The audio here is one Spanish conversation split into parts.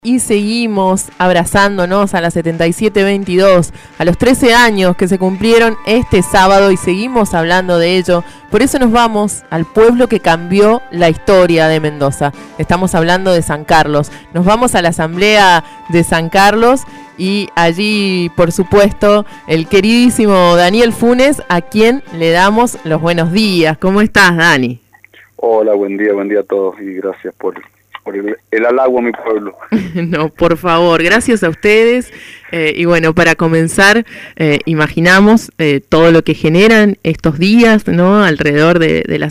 Y seguimos abrazándonos a la 7722, a los 13 años que se cumplieron este sábado y seguimos hablando de ello. Por eso nos vamos al pueblo que cambió la historia de Mendoza. Estamos hablando de San Carlos. Nos vamos a la asamblea de San Carlos y allí, por supuesto, el queridísimo Daniel Funes, a quien le damos los buenos días. ¿Cómo estás, Dani? Hola, buen día a todos y gracias por el halago a mi pueblo. No, por favor, gracias a ustedes. Y bueno, para comenzar, imaginamos todo lo que generan estos días, ¿no? Alrededor de la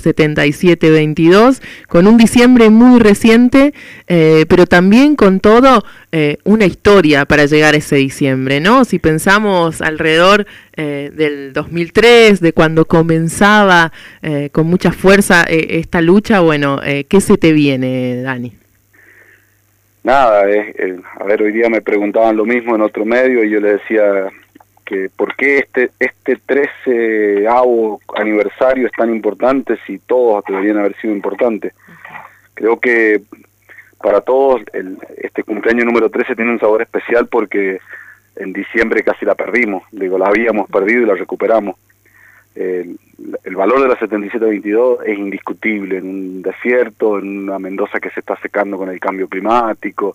7722, con un diciembre muy reciente, pero también con todo una historia para llegar a ese diciembre, ¿no? Si pensamos alrededor del 2003, de cuando comenzaba con mucha fuerza esta lucha, bueno, ¿qué se te viene, Dani? Nada, a ver, hoy día me preguntaban lo mismo en otro medio y yo les decía que por qué este 13º aniversario es tan importante si todos deberían haber sido importantes. Creo que para todos este cumpleaños número 13 tiene un sabor especial porque en diciembre casi la perdimos, la habíamos perdido y la recuperamos. El valor de la 7722 es indiscutible en un desierto, en una Mendoza que se está secando con el cambio climático,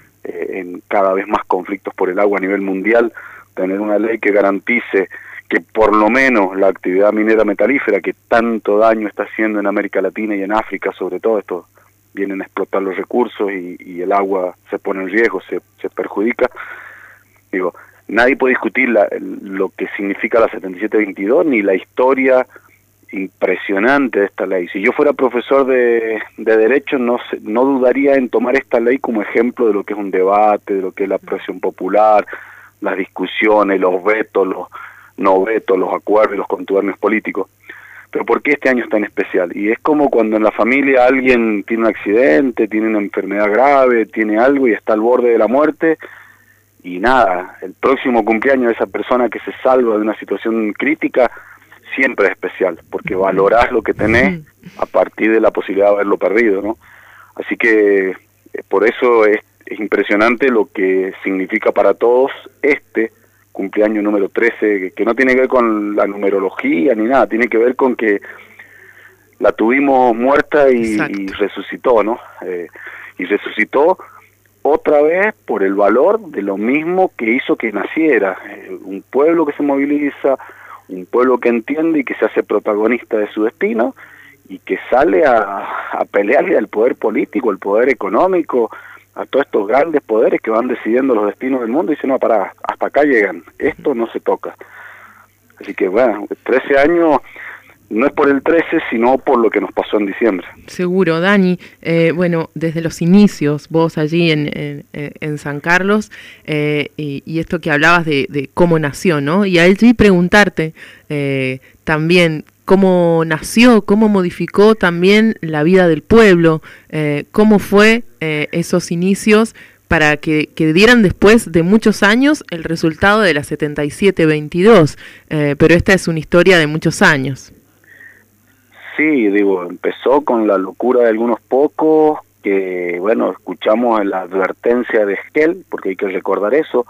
en cada vez más conflictos por el agua a nivel mundial. Tener una ley que garantice que por lo menos la actividad minera metalífera que tanto daño está haciendo en América Latina y en África, sobre todo, esto vienen a explotar los recursos y el agua se pone en riesgo, se perjudica. Digo, nadie puede discutir lo que significa la 7722 ni la historia impresionante de esta ley. Si yo fuera profesor de Derecho, no dudaría en tomar esta ley como ejemplo de lo que es un debate, de lo que es la presión popular, las discusiones, los vetos, los no vetos, los acuerdos y los contubernios políticos. Pero ¿por qué este año es tan especial? Y es como cuando en la familia alguien tiene un accidente, tiene una enfermedad grave, tiene algo y está al borde de la muerte. Y nada, el próximo cumpleaños de esa persona que se salva de una situación crítica siempre es especial, porque valorás lo que tenés a partir de la posibilidad de haberlo perdido, ¿no? Así que por eso es impresionante lo que significa para todos este cumpleaños número 13, que no tiene que ver con la numerología ni nada, tiene que ver con que la tuvimos muerta y resucitó, ¿no? Y resucitó otra vez por el valor de lo mismo que hizo que naciera, un pueblo que se moviliza, un pueblo que entiende y que se hace protagonista de su destino y que sale a pelearle al poder político, al poder económico, a todos estos grandes poderes que van decidiendo los destinos del mundo y dicen, no, pará, hasta acá llegan, esto no se toca. Así que bueno, 13 años no es por el 13, sino por lo que nos pasó en diciembre. Seguro, Dani. Bueno, desde los inicios, vos allí en San Carlos, y esto que hablabas de cómo nació, ¿no? Y allí preguntarte también cómo nació, cómo modificó también la vida del pueblo, cómo fue esos inicios para que dieran después de muchos años el resultado de la 7722. Pero esta es una historia de muchos años. Sí, digo, empezó con la locura de algunos pocos que, bueno, escuchamos la advertencia de Esquel, porque hay que recordar eso,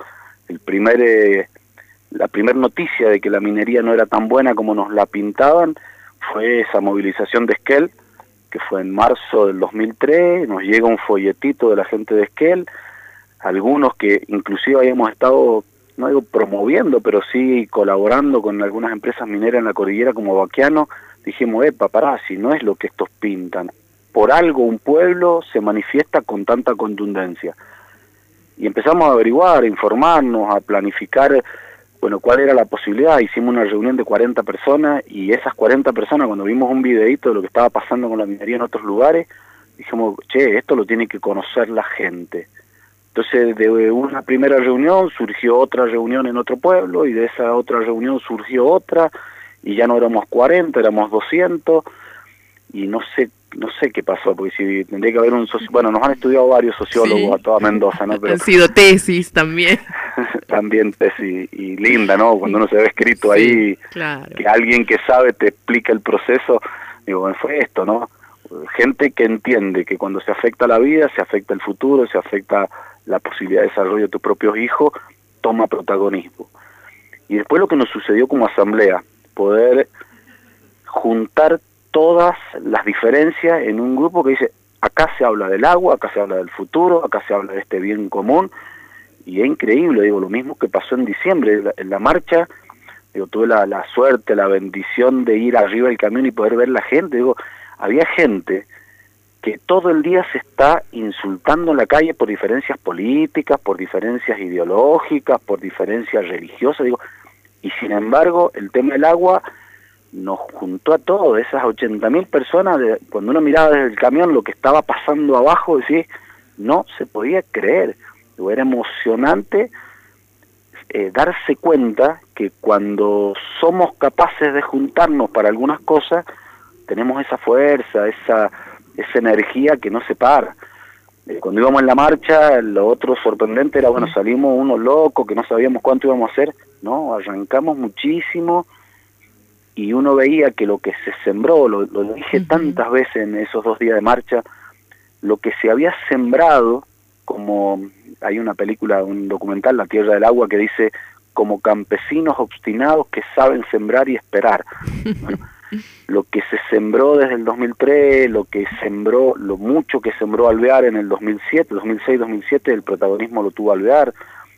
la primera noticia de que la minería no era tan buena como nos la pintaban fue esa movilización de Esquel, que fue en marzo del 2003, nos llega un folletito de la gente de Esquel, algunos que inclusive habíamos estado, no digo promoviendo, pero sí colaborando con algunas empresas mineras en la cordillera como Baquiano. Dijimos, pará, si no es lo que estos pintan. Por algo un pueblo se manifiesta con tanta contundencia. Y empezamos a averiguar, a informarnos, a planificar, bueno, cuál era la posibilidad. Hicimos una reunión de 40 personas y esas 40 personas, cuando vimos un videíto de lo que estaba pasando con la minería en otros lugares, dijimos, che, esto lo tiene que conocer la gente. Entonces, de una primera reunión surgió otra reunión en otro pueblo y de esa otra reunión surgió otra, y ya no éramos 40, éramos 200, y no sé qué pasó, porque si tendría que haber un bueno, nos han estudiado varios sociólogos a toda Mendoza, ¿no? Pero han sido tesis también. También tesis, y linda, ¿no? Cuando uno se ve escrito ahí, claro, que alguien que sabe te explica el proceso, digo, bueno, fue esto, ¿no? Gente que entiende que cuando se afecta la vida, se afecta el futuro, se afecta la posibilidad de desarrollo de tus propios hijos, toma protagonismo. Y después lo que nos sucedió como asamblea, poder juntar todas las diferencias en un grupo que dice, acá se habla del agua, acá se habla del futuro, acá se habla de este bien común, y es increíble, digo, lo mismo que pasó en diciembre, en la marcha, digo, tuve la suerte, la bendición de ir arriba del camión y poder ver la gente, digo, había gente que todo el día se está insultando en la calle por diferencias políticas, por diferencias ideológicas, por diferencias religiosas, digo, y sin embargo el tema del agua nos juntó a todos, esas 80.000 personas, cuando uno miraba desde el camión lo que estaba pasando abajo, decía, no se podía creer, digo, era emocionante darse cuenta que cuando somos capaces de juntarnos para algunas cosas, tenemos esa fuerza, esa energía que no se para. Cuando íbamos en la marcha, lo otro sorprendente era, bueno, salimos unos locos que no sabíamos cuánto íbamos a hacer, no, arrancamos muchísimo y uno veía que lo que se sembró, lo dije tantas veces en esos 2 días de marcha, lo que se había sembrado, como hay una película, un documental, La Tierra del Agua, que dice, como campesinos obstinados que saben sembrar y esperar. Bueno, lo que se sembró desde el 2003, lo mucho que sembró Alvear en el 2007, 2006, 2007, el protagonismo lo tuvo Alvear,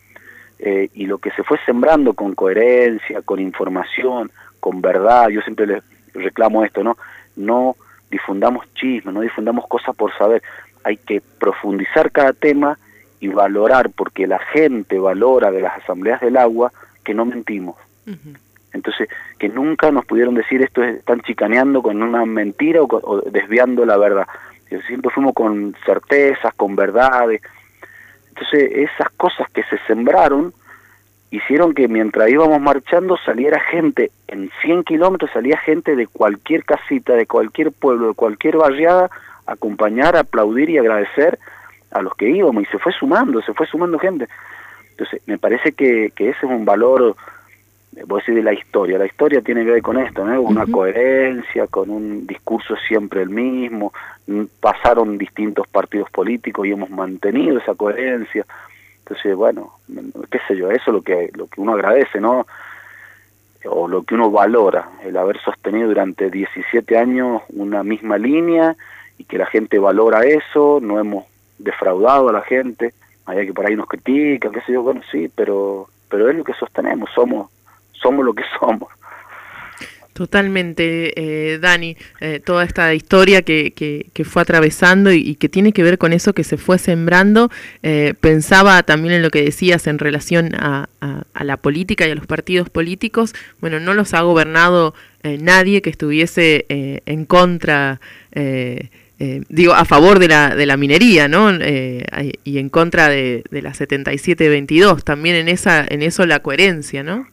y lo que se fue sembrando con coherencia, con información, con verdad, yo siempre les reclamo esto, no difundamos chismes, no difundamos cosas por saber, hay que profundizar cada tema y valorar, porque la gente valora de las asambleas del agua que no mentimos. Entonces, que nunca nos pudieron decir esto están chicaneando con una mentira o desviando la verdad. Siempre fuimos con certezas, con verdades. Entonces, esas cosas que se sembraron hicieron que mientras íbamos marchando saliera gente, en 100 kilómetros salía gente de cualquier casita, de cualquier pueblo, de cualquier barriada, a acompañar, a aplaudir y agradecer a los que íbamos, y se fue sumando gente. Entonces, me parece que ese es un valor, voy a decir, de la historia tiene que ver con esto, ¿no? Una coherencia, con un discurso siempre el mismo, pasaron distintos partidos políticos y hemos mantenido esa coherencia. Entonces, bueno, qué sé yo, eso es lo que uno agradece, ¿no? O lo que uno valora, el haber sostenido durante 17 años una misma línea y que la gente valora eso, no hemos defraudado a la gente, allá que por ahí nos critican, qué sé yo, bueno, sí, pero es lo que sostenemos, somos lo que somos. Totalmente, Dani, toda esta historia que fue atravesando y que tiene que ver con eso que se fue sembrando. Pensaba también en lo que decías en relación a la política y a los partidos políticos. Bueno, no los ha gobernado nadie que estuviese en contra, a favor de la minería, ¿no? Y en contra de la 7722. También en eso la coherencia, ¿no?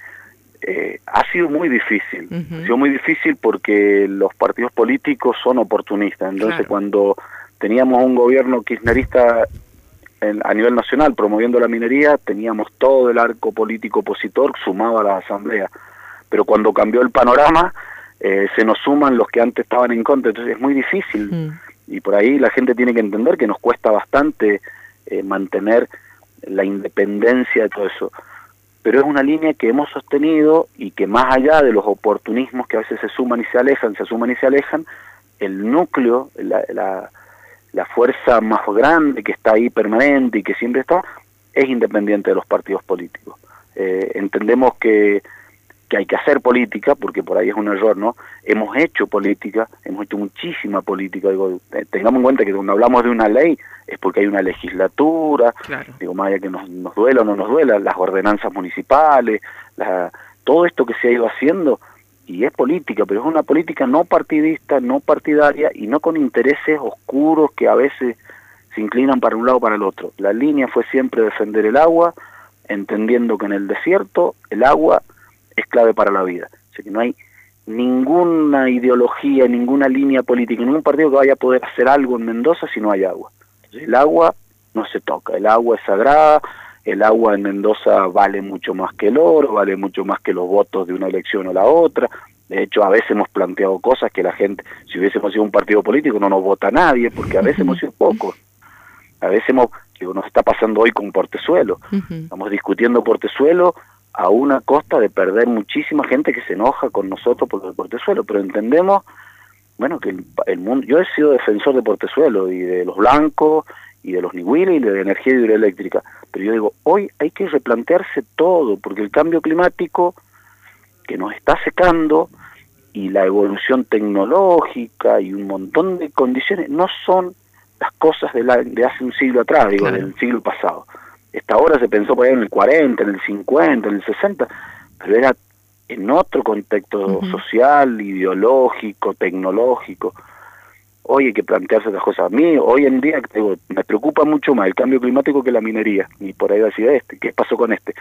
Ha sido muy difícil, ha sido muy difícil porque los partidos políticos son oportunistas, entonces claro, cuando teníamos un gobierno kirchnerista a nivel nacional promoviendo la minería, teníamos todo el arco político opositor sumado a la asamblea, pero cuando cambió el panorama, se nos suman los que antes estaban en contra, entonces es muy difícil, y por ahí la gente tiene que entender que nos cuesta bastante mantener la independencia de todo eso. Pero es una línea que hemos sostenido y que más allá de los oportunismos que a veces se suman y se alejan, el núcleo, la fuerza más grande que está ahí permanente y que siempre está, es independiente de los partidos políticos. Entendemos que hay que hacer política, porque por ahí es un error, ¿no? Hemos hecho política, hemos hecho muchísima política, digo, tengamos en cuenta que cuando hablamos de una ley es porque hay una legislatura, claro, digo, más allá que nos duela o no nos duela, las ordenanzas municipales, todo esto que se ha ido haciendo, y es política, pero es una política no partidista, no partidaria, y no con intereses oscuros que a veces se inclinan para un lado o para el otro. La línea fue siempre defender el agua, entendiendo que en el desierto el agua es clave para la vida. O sea que no hay ninguna ideología, ninguna línea política, ningún partido que vaya a poder hacer algo en Mendoza si no hay agua. Entonces, el agua no se toca, el agua es sagrada, el agua en Mendoza vale mucho más que el oro, vale mucho más que los votos de una elección o la otra. De hecho, a veces hemos planteado cosas que la gente, si hubiésemos sido un partido político, no nos vota nadie, porque a veces hemos sido pocos. A veces hemos Digo, nos está pasando hoy con Portezuelo. Estamos discutiendo Portezuelo a una costa de perder muchísima gente que se enoja con nosotros por el Portezuelo, pero entendemos, bueno, que el mundo... Yo he sido defensor de Portezuelo y de los blancos y de los nihuiles y de la energía hidroeléctrica, pero yo digo, hoy hay que replantearse todo, porque el cambio climático que nos está secando y la evolución tecnológica y un montón de condiciones no son las cosas de hace un siglo atrás, digo, claro, del siglo pasado. Esta hora se pensó por ahí en el 40, en el 50, en el 60, pero era en otro contexto social, ideológico, tecnológico. Hoy hay que plantearse otras cosas. A mí, hoy en día, digo, me preocupa mucho más el cambio climático que la minería. Y por ahí decía ¿qué pasó con este?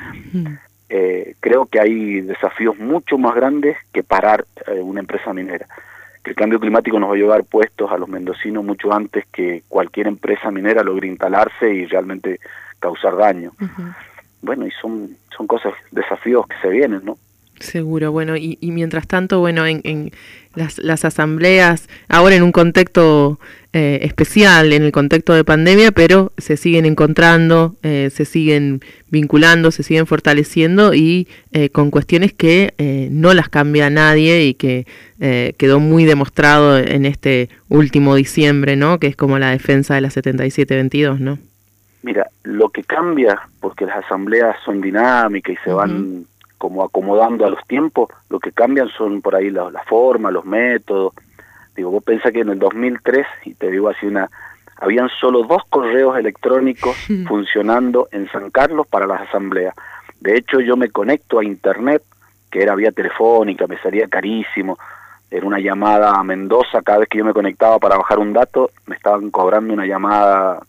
Creo que hay desafíos mucho más grandes que parar una empresa minera. Que el cambio climático nos va a llevar puestos a los mendocinos mucho antes que cualquier empresa minera logre instalarse y realmente causar daño. Bueno, y son cosas, desafíos que se vienen, ¿no? Seguro, bueno, y mientras tanto, bueno, en las asambleas, ahora en un contexto especial, en el contexto de pandemia, pero se siguen encontrando, se siguen vinculando, se siguen fortaleciendo y con cuestiones que no las cambia nadie y que quedó muy demostrado en este último diciembre, ¿no? Que es como la defensa de la 7722, ¿no? Mira, lo que cambia, porque las asambleas son dinámicas y se van como acomodando a los tiempos, lo que cambian son por ahí la forma, los métodos. Digo, vos pensás que en el 2003, y te digo así habían solo 2 correos electrónicos funcionando en San Carlos para las asambleas. De hecho, yo me conecto a internet, que era vía telefónica, me salía carísimo, era una llamada a Mendoza, cada vez que yo me conectaba para bajar un dato, me estaban cobrando una llamada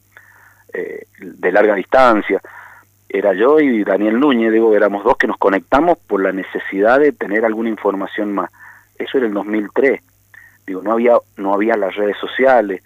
de larga distancia. Era yo y Daniel Núñez, digo, éramos 2 que nos conectamos por la necesidad de tener alguna información más. Eso era el 2003. Digo, no había las redes sociales.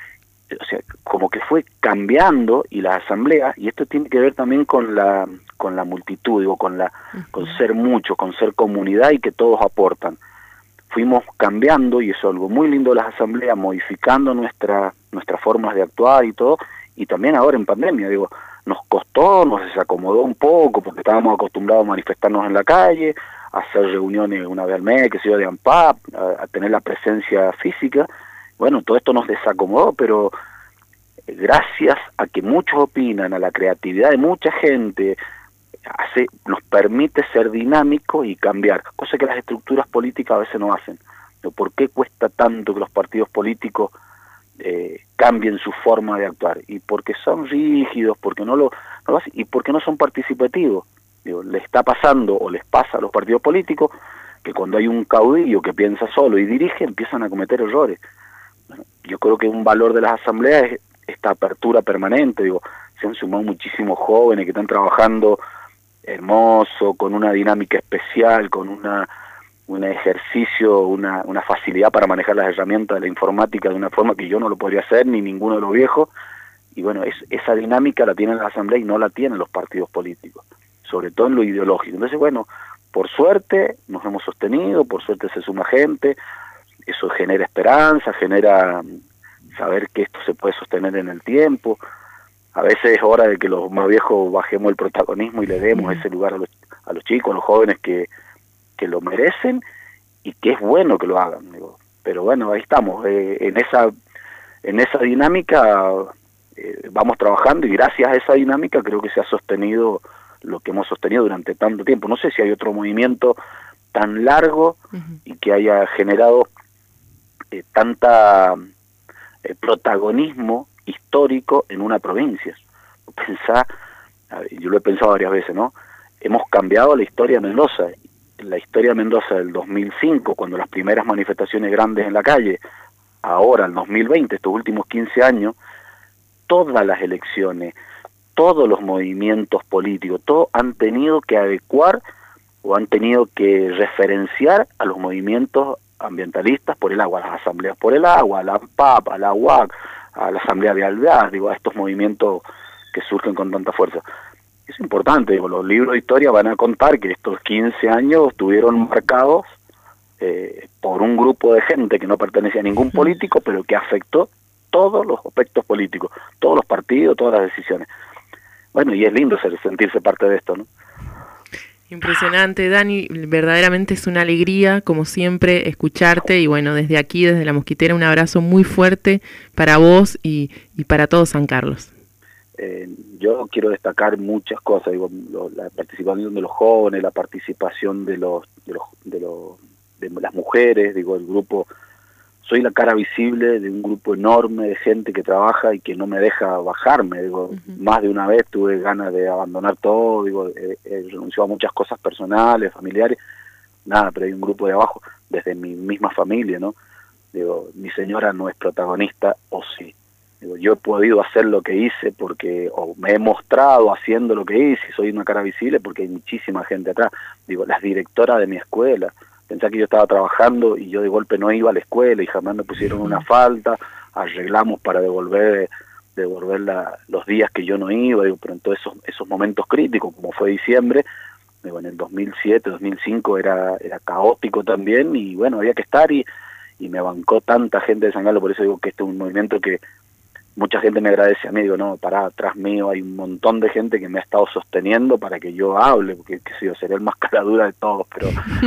O sea, como que fue cambiando y las asambleas, y esto tiene que ver también con la multitud, digo, con ser mucho, con ser comunidad y que todos aportan. Fuimos cambiando, y eso es algo muy lindo de las asambleas, modificando nuestras formas de actuar y todo, y también ahora en pandemia, digo, nos costó, nos desacomodó un poco, porque estábamos acostumbrados a manifestarnos en la calle, a hacer reuniones una vez al mes, que sé yo, de ANPAP, a tener la presencia física. Bueno, todo esto nos desacomodó, pero gracias a que muchos opinan, a la creatividad de mucha gente, nos permite ser dinámicos y cambiar, cosa que las estructuras políticas a veces no hacen. ¿Por qué cuesta tanto que los partidos políticos cambien su forma de actuar? Y porque son rígidos, porque no lo hacen, y porque no son participativos. Digo, le está pasando o les pasa a los partidos políticos que cuando hay un caudillo que piensa solo y dirige, empiezan a cometer errores. Bueno, yo creo que un valor de las asambleas es esta apertura permanente. Digo, se han sumado muchísimos jóvenes que están trabajando hermoso, con una dinámica especial, con un ejercicio, una facilidad para manejar las herramientas de la informática de una forma que yo no lo podría hacer, ni ninguno de los viejos. Y bueno, esa dinámica la tienen las asambleas y no la tienen los partidos políticos, sobre todo en lo ideológico. Entonces, bueno, por suerte nos hemos sostenido, por suerte se suma gente, eso genera esperanza, genera saber que esto se puede sostener en el tiempo. A veces es hora de que los más viejos bajemos el protagonismo y le demos ese lugar a los chicos, a los jóvenes que lo merecen y que es bueno que lo hagan. Digo. Pero bueno, ahí estamos, en esa dinámica vamos trabajando, y gracias a esa dinámica creo que se ha sostenido lo que hemos sostenido durante tanto tiempo. No sé si hay otro movimiento tan largo y que haya generado tanta protagonismo histórico en una provincia. Yo lo he pensado varias veces, ¿no? Hemos cambiado la historia de Mendoza. La historia de Mendoza del 2005, cuando las primeras manifestaciones grandes en la calle, ahora el 2020, estos últimos 15 años, todas las elecciones, todos los movimientos políticos, todos han tenido que adecuar o han tenido que referenciar a los movimientos ambientalistas por el agua, a las asambleas por el agua, a la ANPAP, a la UAC, a la asamblea de Alvear, digo, a estos movimientos que surgen con tanta fuerza. Es importante, digo, los libros de historia van a contar que estos 15 años estuvieron marcados por un grupo de gente que no pertenecía a ningún político, pero que afectó todos los aspectos políticos, todos los partidos, todas las decisiones. Bueno, y es lindo sentirse parte de esto, ¿no? Impresionante, Dani, verdaderamente es una alegría, como siempre, escucharte, y bueno, desde aquí, desde La Mosquitera, un abrazo muy fuerte para vos y para todo San Carlos. Yo quiero destacar muchas cosas, digo, la participación de los jóvenes, la participación de las mujeres, digo, el grupo. Soy la cara visible de un grupo enorme de gente que trabaja y que no me deja bajarme, digo, más de una vez tuve ganas de abandonar todo, digo, he renunciado a muchas cosas personales, familiares, nada, pero hay un grupo de abajo, desde mi misma familia, ¿no? Digo, mi señora no es protagonista, o sí. Digo, yo he podido hacer lo que hice porque, o me he mostrado haciendo lo que hice, y soy una cara visible porque hay muchísima gente atrás. Digo, las directoras de mi escuela, pensá que yo estaba trabajando y yo de golpe no iba a la escuela y jamás me pusieron una falta, arreglamos para devolver los días que yo no iba, digo, pero en todos esos momentos críticos, como fue diciembre, digo, en el 2007, 2005 era caótico también, y bueno, había que estar, y me bancó tanta gente de San Carlos. Por eso digo que este es un movimiento que mucha gente me agradece a mí, digo, no, pará, atrás mío hay un montón de gente que me ha estado sosteniendo para que yo hable, porque qué sé yo, seré el más caradura de todos, pero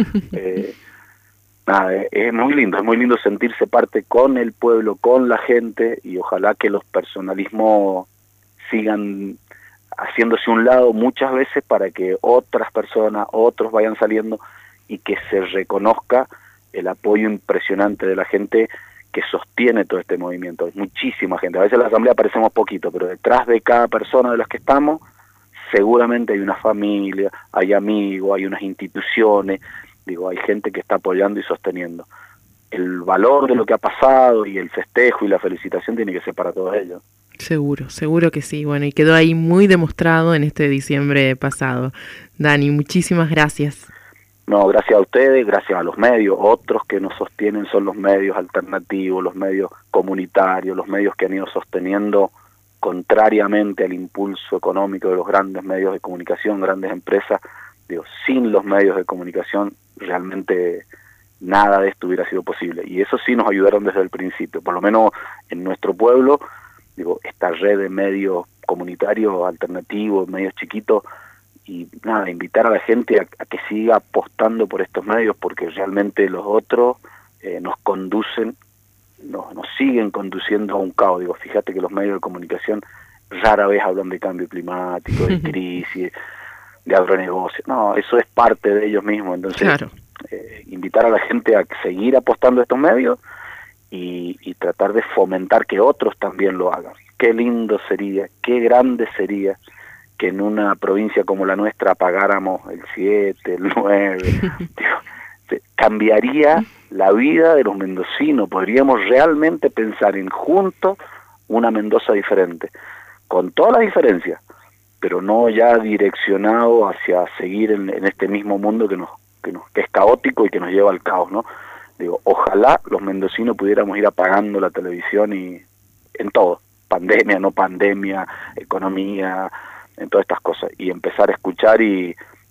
nada, es muy lindo sentirse parte con el pueblo, con la gente, y ojalá que los personalismos sigan haciéndose un lado muchas veces para que otras personas, otros vayan saliendo, y que se reconozca el apoyo impresionante de la gente que sostiene todo este movimiento. Hay muchísima gente, a veces en la asamblea aparecemos poquito, pero detrás de cada persona de las que estamos, seguramente hay una familia, hay amigos, hay unas instituciones, digo, hay gente que está apoyando y sosteniendo. El valor de lo que ha pasado y el festejo y la felicitación tiene que ser para todos ellos. Seguro que sí. Bueno, y quedó ahí muy demostrado en este diciembre pasado. Dani, muchísimas gracias. No, gracias a ustedes, gracias a los medios. Otros que nos sostienen son los medios alternativos, los medios comunitarios, los medios que han ido sosteniendo contrariamente al impulso económico de los grandes medios de comunicación, grandes empresas. Digo, sin los medios de comunicación realmente nada de esto hubiera sido posible, y eso sí nos ayudaron desde el principio, por lo menos en nuestro pueblo. Digo, esta red de medios comunitarios alternativos, medios chiquitos, y nada, invitar a la gente a que siga apostando por estos medios, porque realmente los otros nos conducen, nos siguen conduciendo a un caos. Digo, fíjate que los medios de comunicación rara vez hablan de cambio climático, de crisis, de agronegocio. No, eso es parte de ellos mismos. Entonces, claro, invitar a la gente a seguir apostando a estos medios y tratar de fomentar que otros también lo hagan. Qué lindo sería, qué grande sería que en una provincia como la nuestra pagáramos el 7, el 9, digo, cambiaría la vida de los mendocinos. Podríamos realmente pensar en juntos una Mendoza diferente, con todas las diferencias, pero no ya direccionado hacia seguir en este mismo mundo que es caótico y que nos lleva al caos, ¿no? Digo, ojalá los mendocinos pudiéramos ir apagando la televisión y en todo, pandemia, no pandemia, economía, en todas estas cosas, y empezar a escuchar y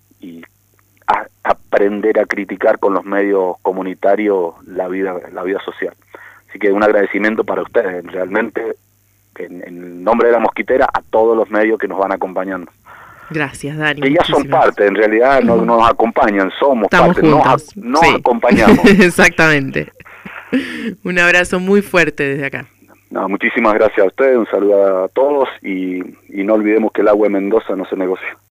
aprender a criticar con los medios comunitarios la vida social. Así que un agradecimiento para ustedes, realmente, en nombre de La Mosquitera, a todos los medios que nos van acompañando. Gracias, Dani. Que ya son parte, en realidad no nos acompañan, somos Estamos parte, juntos. nos Sí. acompañamos. Exactamente. Un abrazo muy fuerte desde acá. No, muchísimas gracias a ustedes, un saludo a todos, y no olvidemos que el agua de Mendoza no se negocia.